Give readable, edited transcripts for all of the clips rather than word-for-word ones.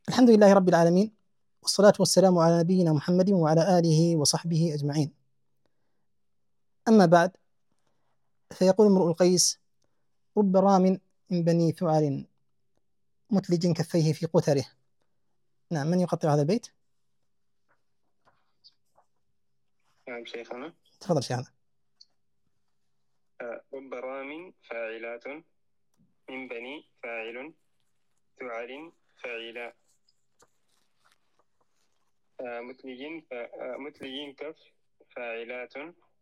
الحمد لله رب العالمين، والصلاة والسلام على نبينا محمد وعلى آله وصحبه أجمعين. أما بعد، فيقول امرؤ القيس: رب رام من بني ثعر متلج كفيه في قتره. نعم، من يقطع هذا البيت؟ نعم شيخنا. تفضل شيخنا. رب رام فاعلات من بني فاعل ثعر فاعلا متلج كف فاعلات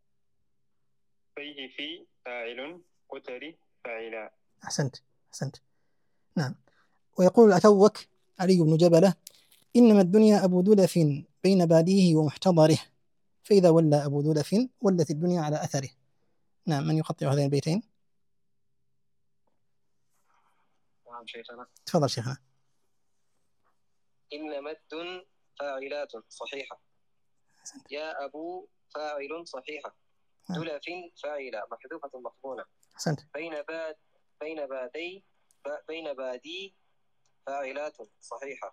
فيه في فاعل قتر فاعلا. أحسنت. نعم. ويقول الأتوك علي بن جبلة: إنما الدنيا أبو دلف بين باديه ومحتضره، فإذا ولى أبو دلف ولت الدنيا على أثره. نعم، من يقطع هذين البيتين؟ نعم شيخنا. تفضل شيخنا. إن مد فاعلات صحيحة، يا أبو فاعل صحيحة، دلف فاعلة محذوفة مقبولة. أحسنت. بين بادي فاعلات صحيحة،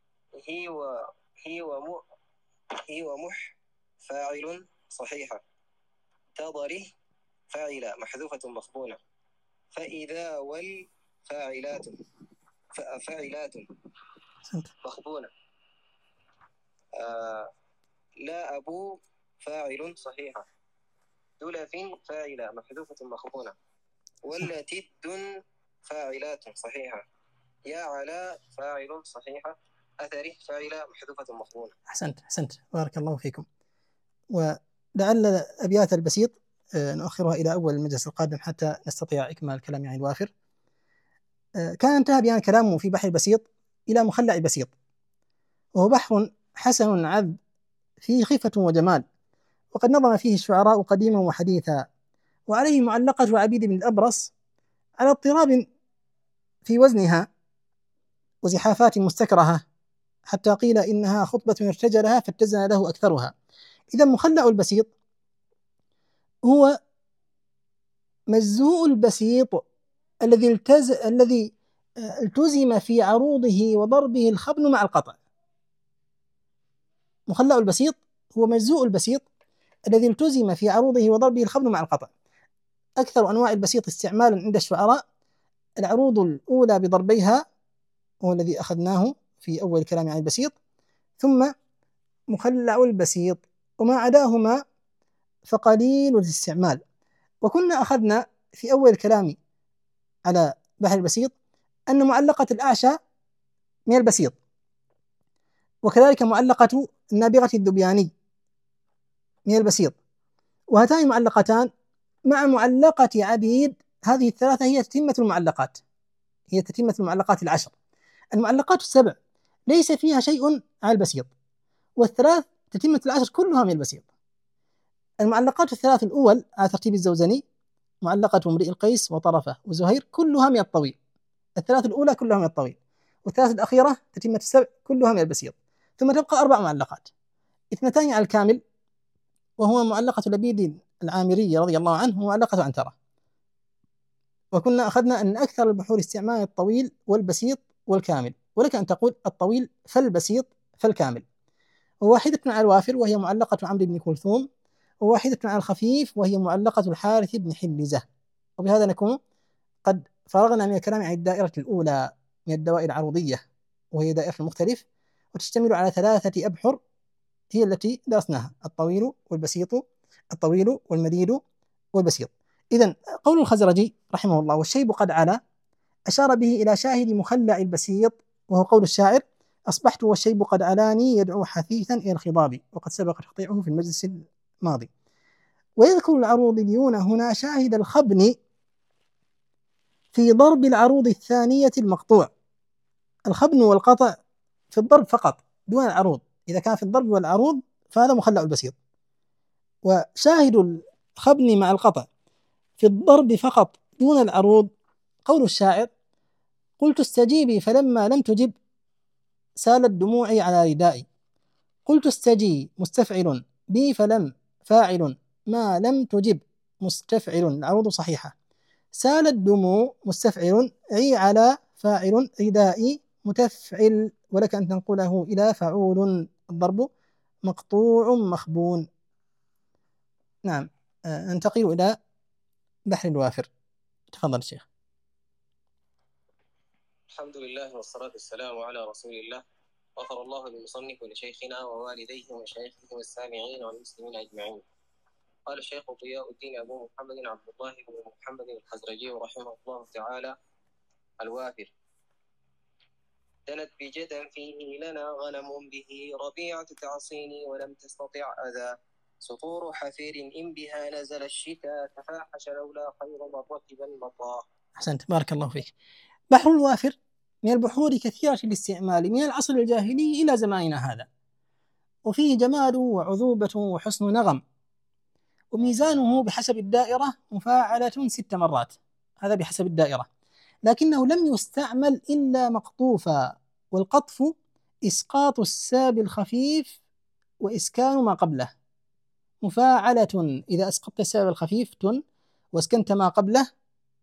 هي ومح فاعل صحيحة، تضره فاعلة محذوفة مقبولة. فإذا والفاعلات فاعلات مقبولة. لا أبو فاعل صحيحة، دلف فاعلة محذوفة مقبولة. والتي الدن فاعلات صحيحة، يا على فاعل صحيحة، أثره فاعلة محذوفة مقبولة. أحسنت بارك الله فيكم. ولعل الأبيات البسيط نؤخرها إلى أول المجلس القادم حتى نستطيع إكمال الكلام يعني الوافر. كان انتهى بيان كلامه في بحر البسيط إلى مخلع بسيط، وهو بحر حسن عذب فيه خفة وجمال، وقد نظم فيه الشعراء قديما وحديثا، وعليه معلقة عبيد بن الأبرص على اضطراب في وزنها وزحافات مستكرهة، حتى قيل إنها خطبة ارتجلها فاتزن له أكثرها. إذا مخلع البسيط هو مجزوء البسيط الذي التزم في عروضه وضربه الخبن مع القطع. مخلع البسيط هو مجزوء البسيط الذي التزم في عروضه وضربه الخبن مع القطع. أكثر أنواع البسيط استعمالا عند الشعراء العروض الأولى بضربيها، هو الذي أخذناه في أول كلام عن البسيط، ثم مخلع البسيط، وما عداهما فقليل الاستعمال. وكنا أخذنا في أول كلام على بحر البسيط أن معلقة الأعشى من البسيط، وكذلك معلقة النابغة الذبياني من البسيط، وهاتان المعلقتان مع معلقة عبيد، هذه الثلاثة هي تتمة المعلقات العشر. المعلقات السبع ليس فيها شيء على البسيط، والثلاث تتمة العشر كلها من البسيط. المعلقات الثلاث الأول على ترتيب الزوزني، معلقة امرئ القيس وطرفة وزهير، كلها من الطويل. الثلاث الأولى كلها من الطويل، والثلاث الأخيرة تتمة السبع كلها من البسيط. ثم تبقى أربع معلقات، اثنتان على الكامل، وهو معلقة لبيد العامري رضي الله عنه ومعلقة عنترة. وكنا أخذنا أن أكثر البحور استعمال الطويل والبسيط والكامل، ولك أن تقول الطويل فالبسيط فالكامل. وواحدة على الوافر وهي معلقة عمرو بن كلثوم، وواحدة على الخفيف وهي معلقة الحارث بن حلزة. وبهذا نكون قد فرغنا من الكلام عن الدائرة الأولى من الدوائر العروضية، وهي دائرة المختلف، وتشتمل على ثلاثة أبحر هي التي درسناها: الطويل والبسيط، الطويل والمديد والبسيط. إذن قول الخزرجي رحمه الله: والشيب قد علا، أشار به إلى شاهد مخلع البسيط، وهو قول الشاعر: أصبحت والشيب قد علاني يدعو حثيثا إلى الخضاب، وقد سبق تقطيعه في المجلس الماضي. ويذكر العروضيون هنا شاهد الخبن في ضرب العروض الثانية المقطوع. الخبن والقطع في الضرب فقط دون العروض، إذا كان في الضرب والعروض فهذا مخلع البسيط. وشاهد الخبن مع القطع في الضرب فقط دون العروض قول الشاعر: قلت استجيبي فلما لم تجب سالت دموعي على ردائي. قلت استجي مستفعل بي فلم فاعل ما لم تجب مستفعل، العروض صحيحة. سالت دموع مستفعل عي على فاعل ردائي متفعل، ولك أن تنقله إلى فعول. الضرب مقطوع مخبون. نعم. ننتقل إلى بحر الوافر. تفضل الشيخ. الحمد لله والصلاة والسلام على رسول الله. غفر الله للمصنف ولشيخنا ووالديه ومشايخه والسامعين والمسلمين أجمعين. قال الشيخ ضياء الدين أبو محمد عبد الله بن محمد الخزرجي رحمه الله تعالى: الوافر: دنت بجدا فيه لنا غنم به ربيعة تعصيني ولم تستطع أذى سطور حفير إن بها نزل الشتاء تفاحش لولا خير من ركب المطاء. أحسنت، بارك الله فيك. بحر الوافر من البحور كثيرة الاستعمال من العصر الجاهلي إلى زماننا هذا، وفيه جمال وعذوبة وحسن نغم، وميزانه بحسب الدائرة مفاعلة 6 مرات، هذا بحسب الدائرة، لكنه لم يستعمل إلا مقطوفا، والقطف إسقاط الساب الخفيف وإسكان ما قبله. مفاعلة إذا أسقطت الساب الخفيف تن واسكنت ما قبله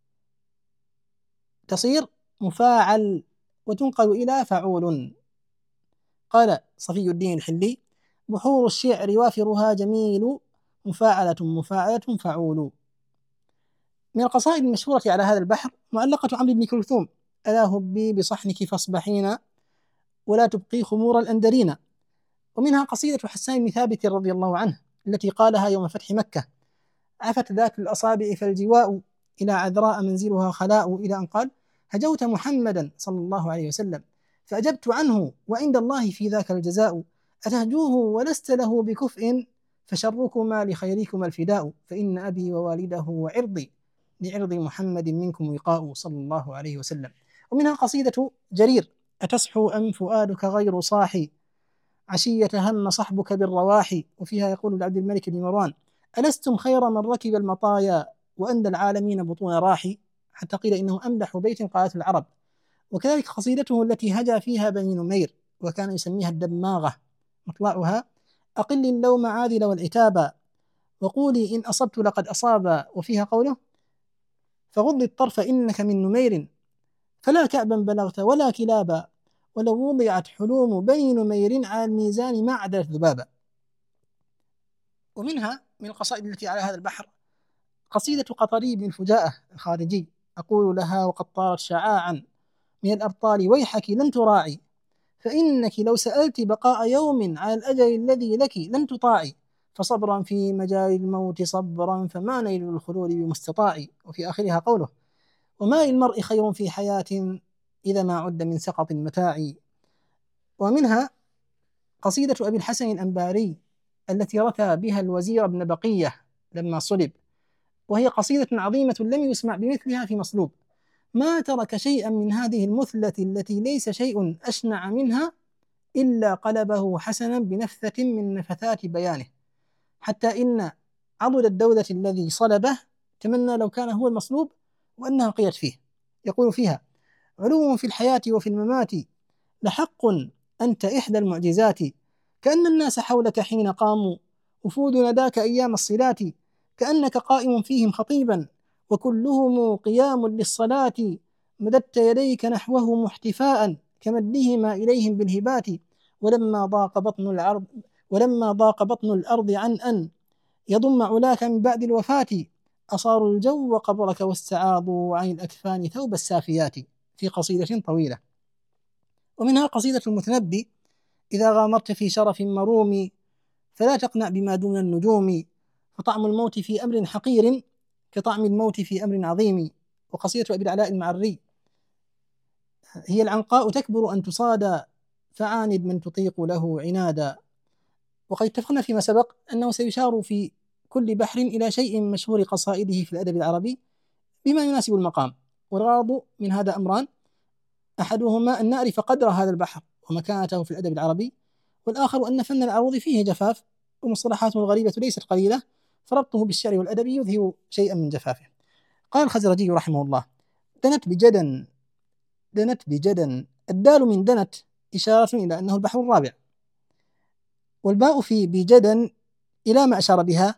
تصير مفاعل وتنقل إلى فعول. قال صفي الدين الحلي: بحور الشعر وافرها جميل مفاعلة مفاعلة فعول. من القصائد المشهورة على هذا البحر معلقة عمرو بن كلثوم: ألا هبي بصحنك فاصبحين ولا تبقي خمور الأندرين. ومنها قصيدة حسان بن ثابت رضي الله عنه التي قالها يوم فتح مكة: عفت ذات الأصابع فالجواء إلى عذراء منزلها خلاء، إلى أن قال: هجوت محمدا صلى الله عليه وسلم فأجبت عنه وعند الله في ذاك الجزاء، أتهجوه ولست له بكفء فشركما لخيركما الفداء، فإن أبي ووالده وعرضي لعرض محمد منكم وقاء صلى الله عليه وسلم. ومنها قصيدة جرير: أتصحو أم فؤادك غير صاحي عشية هم صحبك بالرواحي. وفيها يقول لعبد الملك بن مروان: ألستم خير من ركب المطايا وأندى العالمين بطون راحي، حتى قيل إنه أمدح بيت قالته العرب. وكذلك قصيدته التي هجا فيها بني نمير وكان يسميها الدماغة، مطلعها: أقل اللوم عاذل والعتابا وقولي إن أصبت لقد أصابا. وفيها قوله: فغض الطرف إنك من نمير فلا كعبا بلغت ولا كلابا، ولو وضعت حلوم بني نمير على الميزان ما عدلت ذبابا. ومنها من القصائد التي على هذا البحر قصيدة قطري بن الفجاءة الخارجي: أقول لها وقد طارت شعاعا من الأبطال ويحك لن تراعي، فإنك لو سألت بقاء يوم على الأجل الذي لك لن تطاعي، فصبرا في مجال الموت صبرا فما نيل الخلود بمستطاع. وفي آخرها قوله: وما للمرء خير في حياة إذا ما عد من سقط المتاع. ومنها قصيدة أبي الحسن الأنباري التي رثى بها الوزير ابن بقية لما صلب، وهي قصيدة عظيمة لم يسمع بمثلها في مصلوب: ما ترك شيئا من هذه المثلة التي ليس شيء أشنع منها إلا قلبه حسنا بنفثة من نفثات بيانه، حتى إن عضد الدولة الذي صلبه تمنى لو كان هو المصلوب وأنها قيت فيه. يقول فيها: علو في الحياة وفي الممات لحق أنت إحدى المعجزات، كأن الناس حولك حين قاموا وفود نداك أيام الصلات، كأنك قائم فيهم خطيبا وكلهم قيام للصلاة، مددت يديك نحوهم احتفاء كمدهما إليهم بالهبات، ولما ضاق بطن الأرض عن أن يضم علاك من بعد الوفاة، أصاروا الجو قبرك واستعاضوا عن الأكفان ثوب السافيات. في قصيدة طويلة. ومنها قصيدة المتنبي: إذا غامرت في شرف مروم فلا تقنع بما دون النجوم، فطعم الموت في أمر حقير كطعم الموت في أمر عظيم. وقصيدة أبي العلاء المعري: هي العنقاء تكبر أن تصادى فعاند من تطيق له عنادا. وقد اتفقنا فيما سبق أنه سيشار في كل بحر إلى شيء من مشهور قصائده في الأدب العربي بما يناسب المقام، والغرض من هذا أمران: أحدهما أن نعرف قدر هذا البحر ومكانته في الأدب العربي، والآخر أن فن العروض فيه جفاف ومصطلحاته الغريبة ليست قليلة، فربطه بالشعر والأدب يذهب شيئا من جفافه. قال الخزرجي رحمه الله: دنت بجدا. دنت بجدا، الدال من دنت إشارة إلى أنه البحر الرابع، والباء في بجدا إلى ما أشار بها.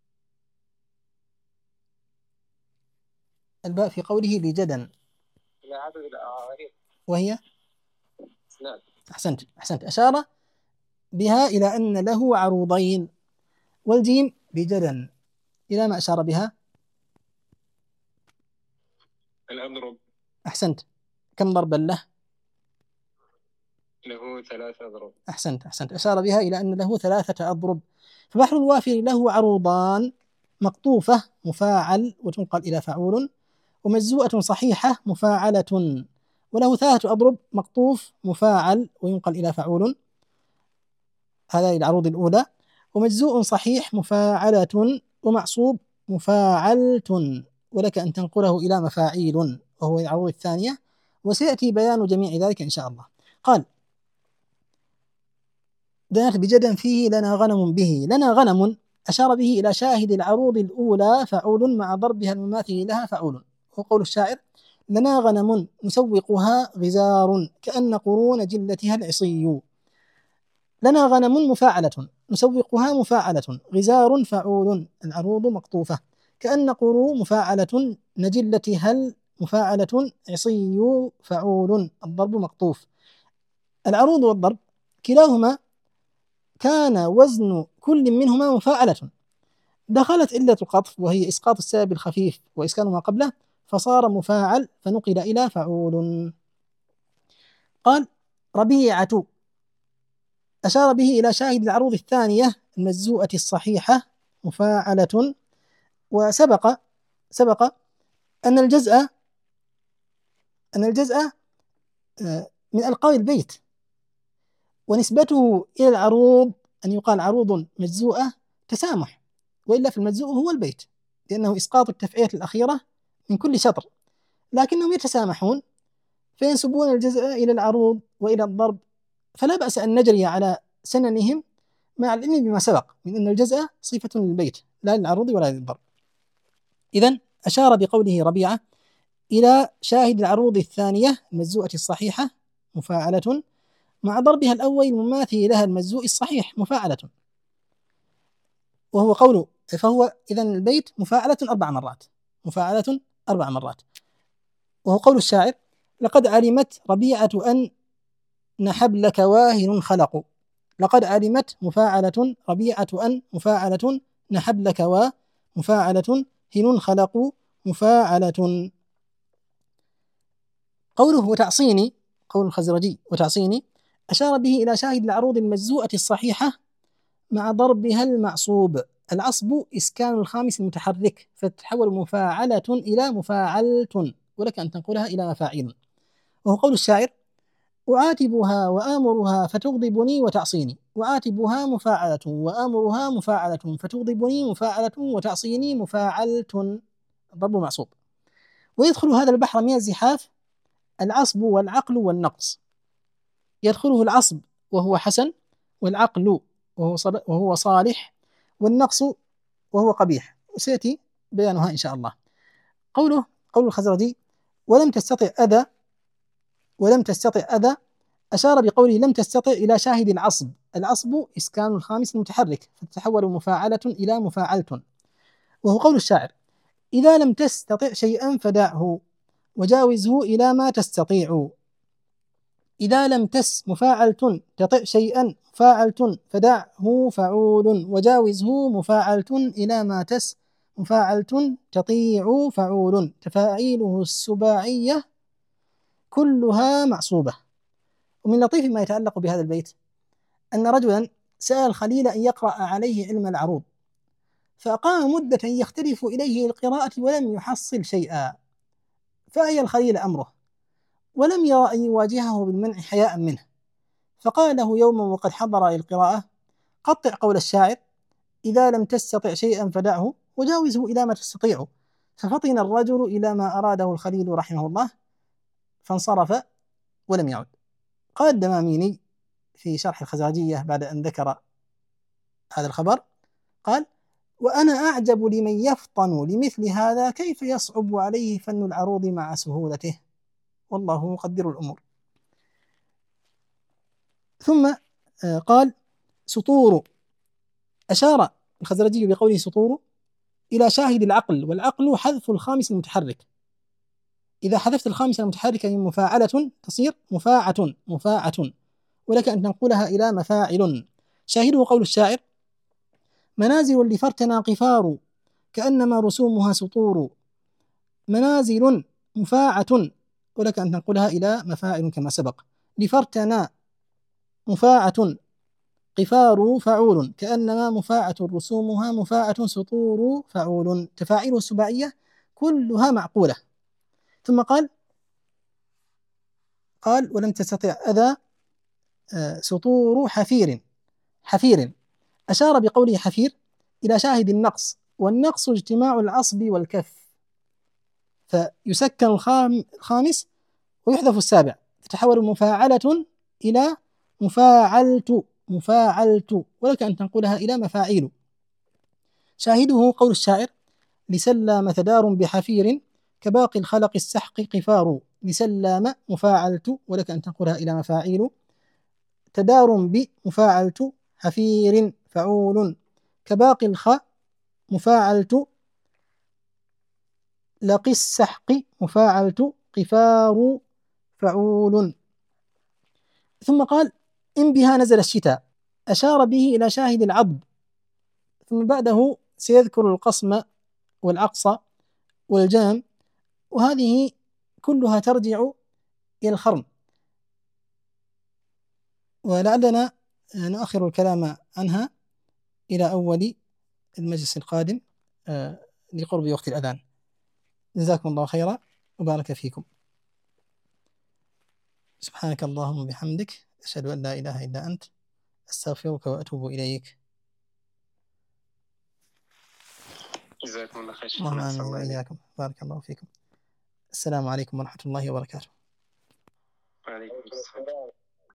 الباء في قوله بجدا إلى عدد العوارض وهي اثنان. أحسنت. أشار بها إلى أن له عروضين. والجيم بجدًا إلى ما أشار بها؟ الأضرب. أحسنت. كم ضربا له؟ له 3 أضرب. أحسنت. أشار بها إلى أن له 3 أضرب. فبحر الوافر له عروضان: مقطوفة مفاعل وتنقل إلى فعول، ومجزوءة صحيحة مفاعلة وله 3 أضرب: مقطوف مفاعل وينقل إلى فعول، هذا العروض الأولى، ومجزوء صحيح مفاعلة، ومعصوب مفاعلة ولك أن تنقله إلى مفاعيل وهو العروض الثانية، وسيأتي بيان جميع ذلك إن شاء الله. قال: دانت بجدا فيه لنا غنم به. لنا غنم أشار به إلى شاهد العروض الأولى فعول مع ضربها المماثل لها فعول، وقول الشاعر: لنا غنم نسوقها غزار كأن قرون جلتها العصي. لنا غنم مفاعلة، نسوقها مفاعلة، غزار فعول، العروض مقطوفة، كأن قرو مفاعلة، نجلتها المفاعلة، عصي فعول، الضرب مقطوف. العروض والضرب كلاهما كان وزن كل منهما مفاعلة، دخلت علة القطف وهي إسقاط السبب الخفيف وإسكان ما قبله فصار مفاعل فنقل إلى فعول. قال: ربيعة أشار به إلى شاهد العروض الثانية المجزوءة الصحيحة مفاعلة. وسبق أن الجزء من ألقاب البيت، ونسبته إلى العروض أن يقال عروض مجزوءة تسامح، وإلا في المجزوء هو البيت لأنه إسقاط التفعيلة الأخيرة من كل شطر، لكنهم يتسامحون فينسبون الجزء إلى العروض وإلى الضرب، فلا بأس أن نجري على سننهم مع العلم بما سبق من أن الجزء صفة للبيت لا للعروض ولا للضرب. إذن أشار بقوله ربيعة إلى شاهد العروض الثانية المجزوءة الصحيحة مفاعلة مع ضربها الأول المماثل لها المجزوء الصحيح مفاعلة، وهو قوله فهو إذن البيت مفاعلة 4 مرات، مفاعلة 4 مرات، وهو قول الشاعر: لقد علمت ربيعة أن حبلك واهن خلق. لقد علمت مفاعلة، ربيعة أن مفاعلة، حبلك ومفاعلة، هن خلق مفاعلة. قوله وتعصيني، قول الخزرجي وتعصيني، أشار به إلى شاهد العروض المجزوءة الصحيحة مع ضربها المعصوب. العصب إسكان الخامس المتحرك فتتحول مفاعلة إلى مفاعلة ولك أن تنقلها إلى مفاعيل، وهو قول الشاعر: أعاتبها وآمرها فتغضبني وتعصيني. أعاتبها مفاعلة وآمرها مفاعلة فتغضبني مفاعلة وتعصيني مفاعلة، الضرب معصوب. ويدخل هذا البحر من الزحاف العصب والعقل والنقص، يدخله العصب وهو حسن، والعقل وهو صالح، والنقص وهو قبيح، وسيأتي بيانها إن شاء الله. قول الخزرجي: ولم تستطع أذى أشار بقوله لم تستطع إلى شاهد العصب. العصب إسكان الخامس المتحرك فتتحول مفاعلة إلى مفاعلة، وهو قول الشاعر: إذا لم تستطع شيئا فدعه وجاوزه إلى ما تستطيع. إذا لم مفاعلة تطع شيئا مفاعلة فدعه فعول وجاوزه مفاعلة إلى ما مفاعلة تطيع فعول. تفاعيله السباعية كلها معصوبة. ومن لطيف ما يتعلق بهذا البيت أن رجلا سأل الخليل أن يقرأ عليه علم العروض، فأقام مدة يختلف إليه القراءة ولم يحصل شيئا، فأي الخليل أمره ولم يرى أن يواجهه بالمنع حياء منه، فقال له يوما وقد حضر للقراءة: قطع قول الشاعر: إذا لم تستطع شيئا فدعه وجاوزه إلى ما تستطيع. ففطن الرجل إلى ما أراده الخليل رحمه الله فانصرف ولم يعد. قال الدماميني في شرح الخزرجية بعد أن ذكر هذا الخبر، قال: وأنا أعجب لمن يفطن لمثل هذا كيف يصعب عليه فن العروض مع سهولته، والله مقدر الأمور. ثم قال: سطور. أشار الخزرجي بقوله سطور إلى شاهد العقل، والعقل حذف الخامس المتحرك، إذا حذفت الخامسة المتحركة من مفاعلة تصير مفاعة، ولك أن تنقلها إلى مفاعل. شاهده قول الشاعر: منازل لفرتنا قفار كأنما رسومها سطور. منازل مفاعة، ولك أن تنقلها إلى مفاعل كما سبق. لفرتنا مفاعة، قفار فعول، كأنما مفاعة رسومها مفاعة سطور فعول. تفاعيله السباعية كلها معقولة. ثم قال ولم تستطع أذى سطور حفير. أشار بقوله حفير إلى شاهد النقص، والنقص اجتماع العصب والكف، فيسكن الخامس ويحذف السابع، تتحول مفاعلة إلى مفاعلت، ولك أن تنقلها إلى مفاعيل. شاهده قول الشاعر: لسلام تدار بحفير كباقي الخلق السحق قفار. لسلام مفاعلت، ولك أن تنقلها إلى مفاعيل. تدار بمفاعلت، حفير فعول، كباقي مفاعلت، لقي السحق مفاعلت، قفار فعول. ثم قال: إن بها نزل الشتاء، أشار به إلى شاهد العضد، ثم بعده سيذكر القصم والعقص والجام، وهذه كلها ترجع إلى الخرم، ولعلنا نؤخر الكلام عنها إلى أول المجلس القادم لقرب وقت الأذان. جزاكم الله خيرا وبارك فيكم. سبحانك اللهم وبحمدك، أشهد أن لا إله إلا أنت، أستغفرك وأتوب إليك. جزاكم الله خير. اللهم آمين وإياكم، بارك الله فيكم. السلام عليكم ورحمة الله وبركاته. وعليكم السلام.